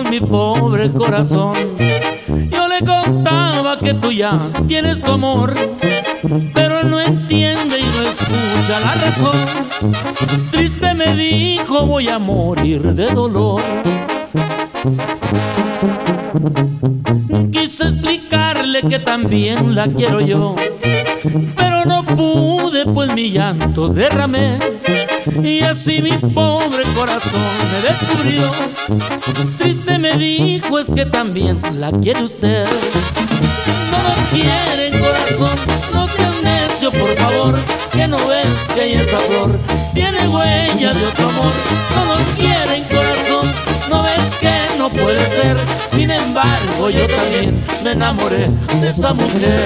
con mi pobre corazón. Yo le contaba que tú ya tienes tu amor, pero él no entiende y no escucha la razón. Triste me dijo, voy a morir de dolor. Quise explicarle que también la quiero yo, pero no pude, pues mi llanto derramé. Y así mi pobre corazón me descubrió. Triste me dijo, es que también la quiere usted. No nos quieren, corazón, no seas necio, por favor. Que no ves que ella esa flor tiene huella de otro amor. No nos quieren, corazón, no ves que no puede ser. Sin embargo yo también me enamoré de esa mujer.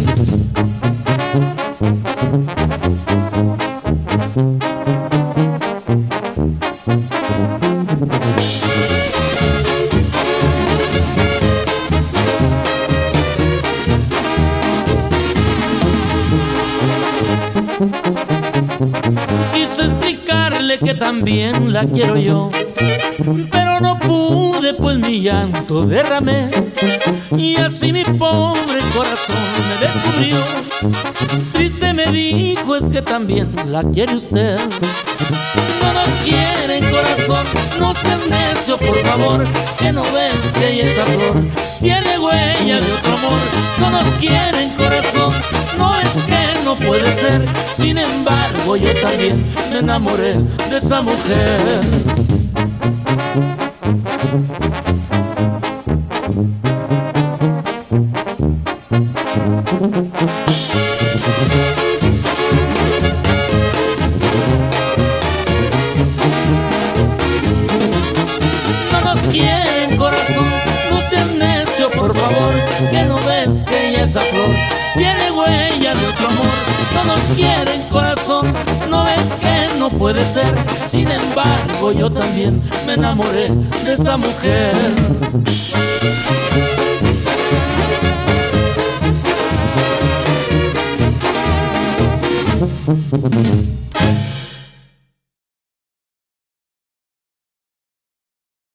Quise explicarle que también la quiero yo, pero no pude, pues mi llanto derramé. Y así mi pobre corazón me descubrió. Triste me dijo, es que también la quiere usted. No nos quieren, corazón, no seas necio, por favor. Que no ves que ella esa flor tiene huella de otro amor. No nos quieren, corazón, no es que no puede ser. Sin embargo yo también me enamoré de esa mujer. No nos quieren, corazón, no seas necio, por favor. Que no ves que ella esa flor tiene huella de otro amor. No nos quieren, corazón, no ves que no puede ser. Sin embargo yo también me enamoré de esa mujer.